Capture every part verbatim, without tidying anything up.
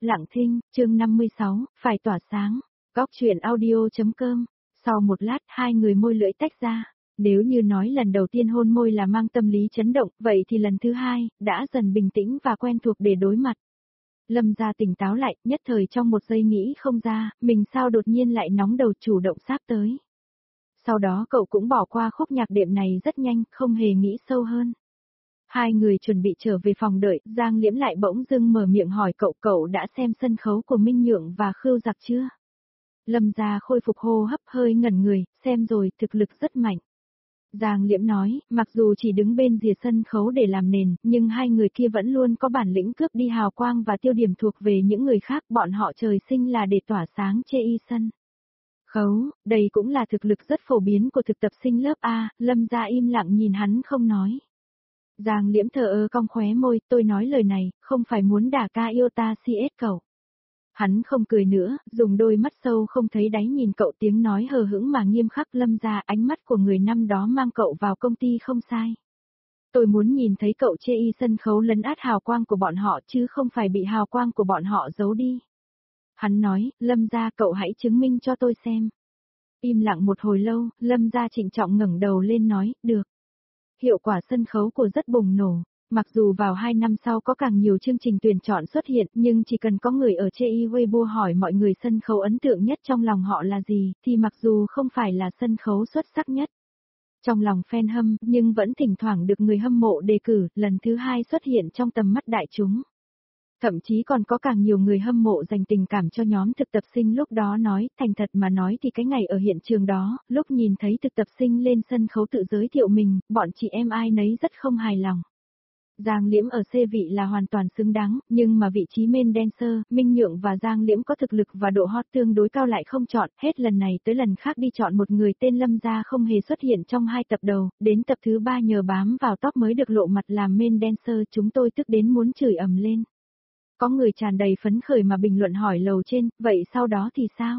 Lặng thinh, chương năm mươi sáu, phải tỏa sáng. Góc truyện audio.com. Sau một lát, hai người môi lưỡi tách ra. Nếu như nói lần đầu tiên hôn môi là mang tâm lý chấn động, vậy thì lần thứ hai, đã dần bình tĩnh và quen thuộc để đối mặt. Lâm Gia tỉnh táo lại, nhất thời trong một giây nghĩ không ra, mình sao đột nhiên lại nóng đầu chủ động sáp tới. Sau đó cậu cũng bỏ qua khúc nhạc đệm này rất nhanh, không hề nghĩ sâu hơn. Hai người chuẩn bị trở về phòng đợi, Giang Liễm lại bỗng dưng mở miệng hỏi cậu cậu đã xem sân khấu của Minh Nhượng và Khưu Giặc chưa? Lâm Gia khôi phục hô hấp hơi ngẩn người, xem rồi, thực lực rất mạnh. Giang Liễm nói, mặc dù chỉ đứng bên rìa sân khấu để làm nền, nhưng hai người kia vẫn luôn có bản lĩnh cướp đi hào quang và tiêu điểm thuộc về những người khác, bọn họ trời sinh là để tỏa sáng chê y sân khấu, đây cũng là thực lực rất phổ biến của thực tập sinh lớp A, Lâm Gia im lặng nhìn hắn không nói. Giang Liễm thờ ơ cong khóe môi, tôi nói lời này, không phải muốn đả ca yêu ta xê ét cậu. Hắn không cười nữa, dùng đôi mắt sâu không thấy đáy nhìn cậu, tiếng nói hờ hững mà nghiêm khắc. Lâm Gia, ánh mắt của người năm đó mang cậu vào công ty không sai. Tôi muốn nhìn thấy cậu chê y sân khấu lấn át hào quang của bọn họ chứ không phải bị hào quang của bọn họ giấu đi. Hắn nói, Lâm Gia cậu hãy chứng minh cho tôi xem. Im lặng một hồi lâu, Lâm Gia trịnh trọng ngẩng đầu lên nói, được. Hiệu quả sân khấu của rất bùng nổ. Mặc dù vào hai năm sau có càng nhiều chương trình tuyển chọn xuất hiện, nhưng chỉ cần có người ở chê y Weibo hỏi mọi người sân khấu ấn tượng nhất trong lòng họ là gì, thì mặc dù không phải là sân khấu xuất sắc nhất trong lòng fan hâm, nhưng vẫn thỉnh thoảng được người hâm mộ đề cử, lần thứ hai xuất hiện trong tầm mắt đại chúng. Thậm chí còn có càng nhiều người hâm mộ dành tình cảm cho nhóm thực tập sinh lúc đó nói, thành thật mà nói thì cái ngày ở hiện trường đó, lúc nhìn thấy thực tập sinh lên sân khấu tự giới thiệu mình, bọn chị em ai nấy rất không hài lòng. Giang Liễm ở C vị là hoàn toàn xứng đáng, nhưng mà vị trí main dancer, Minh Nhượng và Giang Liễm có thực lực và độ hot tương đối cao lại không chọn, hết lần này tới lần khác đi chọn một người tên Lâm Gia không hề xuất hiện trong hai tập đầu, đến tập thứ ba nhờ bám vào top mới được lộ mặt làm main dancer, chúng tôi tức đến muốn chửi ầm lên. Có người tràn đầy phấn khởi mà bình luận hỏi lầu trên, vậy sau đó thì sao?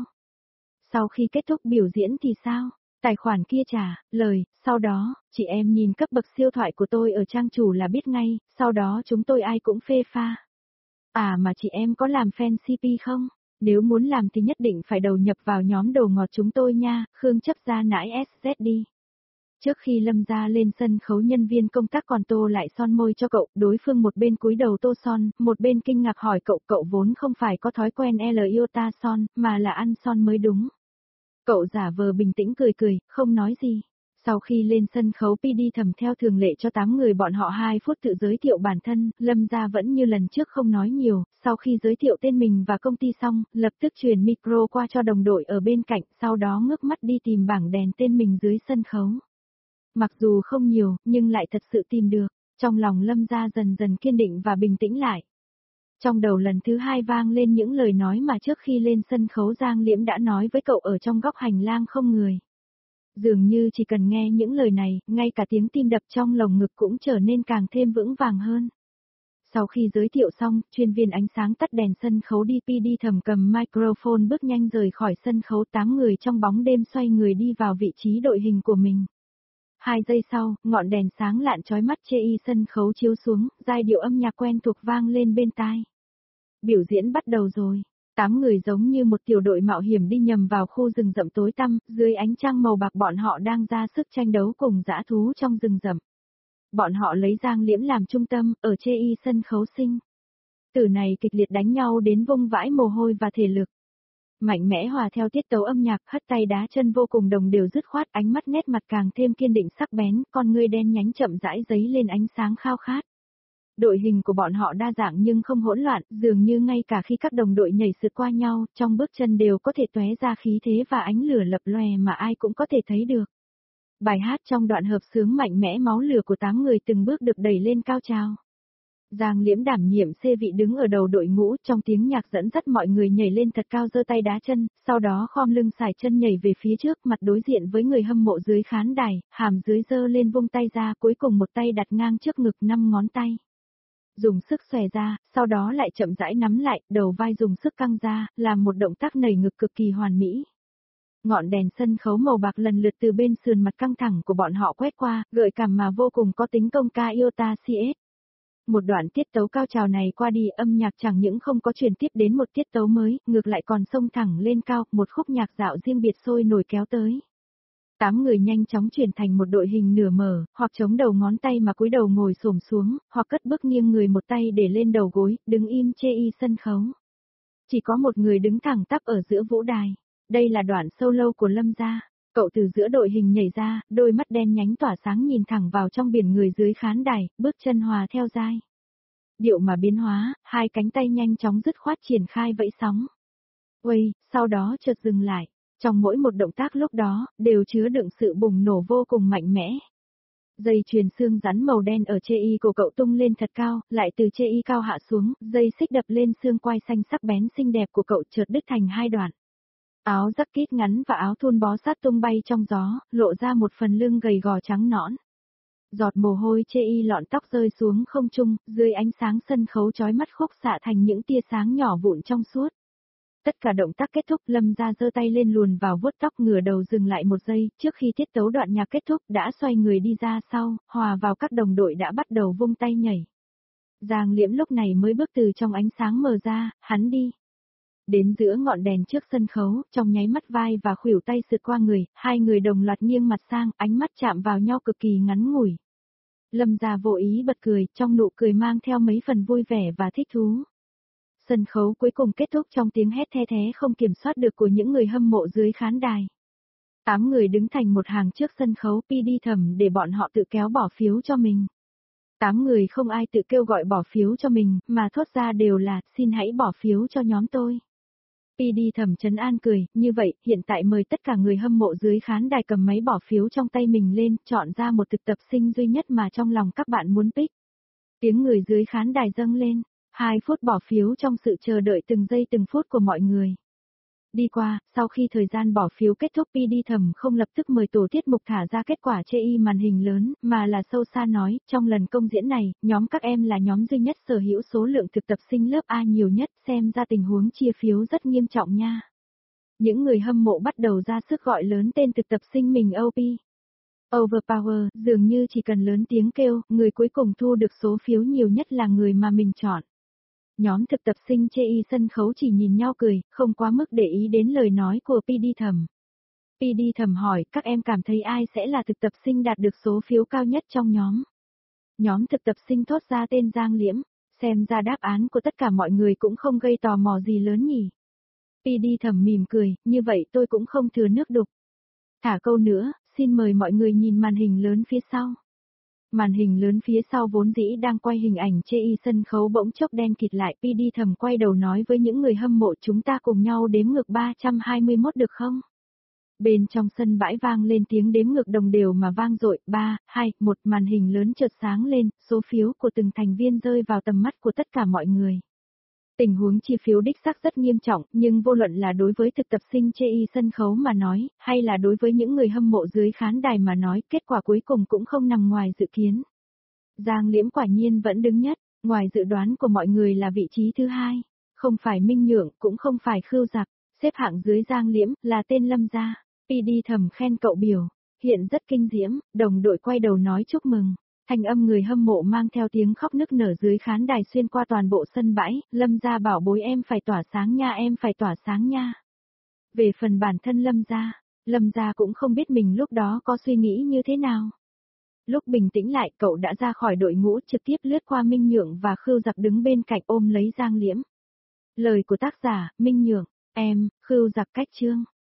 Sau khi kết thúc biểu diễn thì sao? Tài khoản kia trả lời, sau đó, chị em nhìn cấp bậc siêu thoại của tôi ở trang chủ là biết ngay, sau đó chúng tôi ai cũng phê pha. À mà chị em có làm fan xê pê không? Nếu muốn làm thì nhất định phải đầu nhập vào nhóm đồ ngọt chúng tôi nha, Khương chấp ra nãi ét dét đi. Trước khi Lâm Gia lên sân khấu, nhân viên công tác còn tô lại son môi cho cậu, đối phương một bên cúi đầu tô son, một bên kinh ngạc hỏi cậu, cậu vốn không phải có thói quen L yêu ta son, mà là ăn son mới đúng. Cậu giả vờ bình tĩnh cười cười, không nói gì. Sau khi lên sân khấu, pê đê thầm theo thường lệ cho tám người bọn họ hai phút tự giới thiệu bản thân, Lâm Gia vẫn như lần trước không nói nhiều, sau khi giới thiệu tên mình và công ty xong, lập tức truyền micro qua cho đồng đội ở bên cạnh, sau đó ngước mắt đi tìm bảng đèn tên mình dưới sân khấu. Mặc dù không nhiều, nhưng lại thật sự tìm được, trong lòng Lâm Gia dần dần kiên định và bình tĩnh lại. Trong đầu lần thứ hai vang lên những lời nói mà trước khi lên sân khấu Giang Liễm đã nói với cậu ở trong góc hành lang không người. Dường như chỉ cần nghe những lời này, ngay cả tiếng tim đập trong lồng ngực cũng trở nên càng thêm vững vàng hơn. Sau khi giới thiệu xong, chuyên viên ánh sáng tắt đèn sân khấu đi, pê đê thầm cầm microphone bước nhanh rời khỏi sân khấu, tám người trong bóng đêm xoay người đi vào vị trí đội hình của mình. Hai giây sau, ngọn đèn sáng lạn chói mắt chê y sân khấu chiếu xuống, giai điệu âm nhạc quen thuộc vang lên bên tai. Biểu diễn bắt đầu rồi. Tám người giống như một tiểu đội mạo hiểm đi nhầm vào khu rừng rậm tối tăm, dưới ánh trăng màu bạc bọn họ đang ra sức tranh đấu cùng dã thú trong rừng rậm. Bọn họ lấy Giang Liễm làm trung tâm, ở chê y sân khấu sinh tử này kịch liệt đánh nhau đến vung vãi mồ hôi và thể lực. Mạnh mẽ hòa theo tiết tấu âm nhạc, hất tay đá chân vô cùng đồng đều dứt khoát, ánh mắt nét mặt càng thêm kiên định sắc bén, con ngươi đen nhánh chậm rãi giấy lên ánh sáng khao khát. Đội hình của bọn họ đa dạng nhưng không hỗn loạn, dường như ngay cả khi các đồng đội nhảy sượt qua nhau, trong bước chân đều có thể tóe ra khí thế và ánh lửa lập lòe mà ai cũng có thể thấy được. Bài hát trong đoạn hợp xướng mạnh mẽ, máu lửa của tám người từng bước được đẩy lên cao trào. Giang Liễm đảm nhiệm C vị đứng ở đầu đội ngũ, trong tiếng nhạc dẫn dắt mọi người nhảy lên thật cao, giơ tay đá chân, sau đó khom lưng xải chân nhảy về phía trước, mặt đối diện với người hâm mộ dưới khán đài, hàm dưới giơ lên vung tay ra, cuối cùng một tay đặt ngang trước ngực, năm ngón tay dùng sức xòe ra, sau đó lại chậm rãi nắm lại, đầu vai dùng sức căng ra, làm một động tác nảy ngực cực kỳ hoàn mỹ. Ngọn đèn sân khấu màu bạc lần lượt từ bên sườn mặt căng thẳng của bọn họ quét qua, gợi cảm mà vô cùng có tính công ca yêu ta xê ét. Một đoạn tiết tấu cao trào này qua đi, âm nhạc chẳng những không có truyền tiếp đến một tiết tấu mới, ngược lại còn xông thẳng lên cao, một khúc nhạc dạo riêng biệt sôi nổi kéo tới. Tám người nhanh chóng chuyển thành một đội hình nửa mở, hoặc chống đầu ngón tay mà cúi đầu ngồi xổm xuống, hoặc cất bước nghiêng người một tay để lên đầu gối, đứng im chê y sân khấu. Chỉ có một người đứng thẳng tắp ở giữa vũ đài. Đây là đoạn solo của Lâm gia. Cậu từ giữa đội hình nhảy ra, đôi mắt đen nhánh tỏa sáng nhìn thẳng vào trong biển người dưới khán đài, bước chân hòa theo dai. Điệu mà biến hóa, hai cánh tay nhanh chóng dứt khoát triển khai vẫy sóng. Uầy, sau đó chợt dừng lại. Trong mỗi một động tác lúc đó, đều chứa đựng sự bùng nổ vô cùng mạnh mẽ. Dây chuyền xương rắn màu đen ở chê y của cậu tung lên thật cao, lại từ chê y cao hạ xuống, dây xích đập lên xương quai xanh sắc bén xinh đẹp của cậu chợt đứt thành hai đoạn. Áo jacket ngắn và áo thun bó sát tung bay trong gió, lộ ra một phần lưng gầy gò trắng nõn. Giọt mồ hôi chê y lọn tóc rơi xuống không trung, dưới ánh sáng sân khấu chói mắt khúc xạ thành những tia sáng nhỏ vụn trong suốt. Tất cả động tác kết thúc, Lâm gia giơ tay lên luồn vào vuốt tóc, ngửa đầu dừng lại một giây, trước khi tiết tấu đoạn nhạc kết thúc đã xoay người đi ra sau, hòa vào các đồng đội đã bắt đầu vung tay nhảy. Giang Liễm lúc này mới bước từ trong ánh sáng mờ ra, hắn đi. Đến giữa ngọn đèn trước sân khấu, trong nháy mắt vai và khuỷu tay sượt qua người, hai người đồng loạt nghiêng mặt sang, ánh mắt chạm vào nhau cực kỳ ngắn ngủi. Lâm gia vô ý bật cười, trong nụ cười mang theo mấy phần vui vẻ và thích thú. Sân khấu cuối cùng kết thúc trong tiếng hét the thé không kiểm soát được của những người hâm mộ dưới khán đài. Tám người đứng thành một hàng trước sân khấu, pê đê thầm để bọn họ tự kéo bỏ phiếu cho mình. Tám người không ai tự kêu gọi bỏ phiếu cho mình, mà thốt ra đều là, xin hãy bỏ phiếu cho nhóm tôi. pê đê thầm trấn an cười, như vậy, hiện tại mời tất cả người hâm mộ dưới khán đài cầm máy bỏ phiếu trong tay mình lên, chọn ra một thực tập sinh duy nhất mà trong lòng các bạn muốn pick. Tiếng người dưới khán đài dâng lên. Hai phút bỏ phiếu trong sự chờ đợi từng giây từng phút của mọi người. Đi qua, sau khi thời gian bỏ phiếu kết thúc, pê đê thầm không lập tức mời tổ tiết mục thả ra kết quả chê y màn hình lớn, mà là sâu xa nói, trong lần công diễn này, nhóm các em là nhóm duy nhất sở hữu số lượng thực tập sinh lớp A nhiều nhất, xem ra tình huống chia phiếu rất nghiêm trọng nha. Những người hâm mộ bắt đầu ra sức gọi lớn tên thực tập sinh mình ô pê. Overpower, dường như chỉ cần lớn tiếng kêu, người cuối cùng thu được số phiếu nhiều nhất là người mà mình chọn. Nhóm thực tập sinh chê y sân khấu chỉ nhìn nhau cười, không quá mức để ý đến lời nói của pê đê thầm. pê đê thầm hỏi, các em cảm thấy ai sẽ là thực tập sinh đạt được số phiếu cao nhất trong nhóm? Nhóm thực tập sinh thốt ra tên Giang Liễm, xem ra đáp án của tất cả mọi người cũng không gây tò mò gì lớn nhỉ. pê đê thầm mỉm cười, như vậy tôi cũng không thừa nước đục. Thả câu nữa, xin mời mọi người nhìn màn hình lớn phía sau. Màn hình lớn phía sau vốn dĩ đang quay hình ảnh chê y sân khấu bỗng chốc đen kịt lại, pê đê thầm quay đầu nói với những người hâm mộ, chúng ta cùng nhau đếm ngược ba trăm hai mươi mốt được không? Bên trong sân bãi vang lên tiếng đếm ngược đồng đều mà vang dội, ba, hai, một, màn hình lớn chợt sáng lên, số phiếu của từng thành viên rơi vào tầm mắt của tất cả mọi người. Tình huống chia phiếu đích xác rất nghiêm trọng, nhưng vô luận là đối với thực tập sinh chê y sân khấu mà nói, hay là đối với những người hâm mộ dưới khán đài mà nói, kết quả cuối cùng cũng không nằm ngoài dự kiến. Giang Liễm quả nhiên vẫn đứng nhất, ngoài dự đoán của mọi người là vị trí thứ hai, không phải Minh Nhượng, cũng không phải Khưu Giặc, xếp hạng dưới Giang Liễm là tên Lâm gia. pê đê thầm khen cậu biểu, hiện rất kinh diễm, đồng đội quay đầu nói chúc mừng. Thanh âm người hâm mộ mang theo tiếng khóc nức nở dưới khán đài xuyên qua toàn bộ sân bãi, Lâm gia bảo bối em phải tỏa sáng nha, em phải tỏa sáng nha. Về phần bản thân Lâm gia, Lâm gia cũng không biết mình lúc đó có suy nghĩ như thế nào. Lúc bình tĩnh lại, cậu đã ra khỏi đội ngũ trực tiếp lướt qua Minh Nhượng và Khưu Giặc đứng bên cạnh ôm lấy Giang Liễm. Lời của tác giả, Minh Nhượng, em, Khưu Giặc cách chương.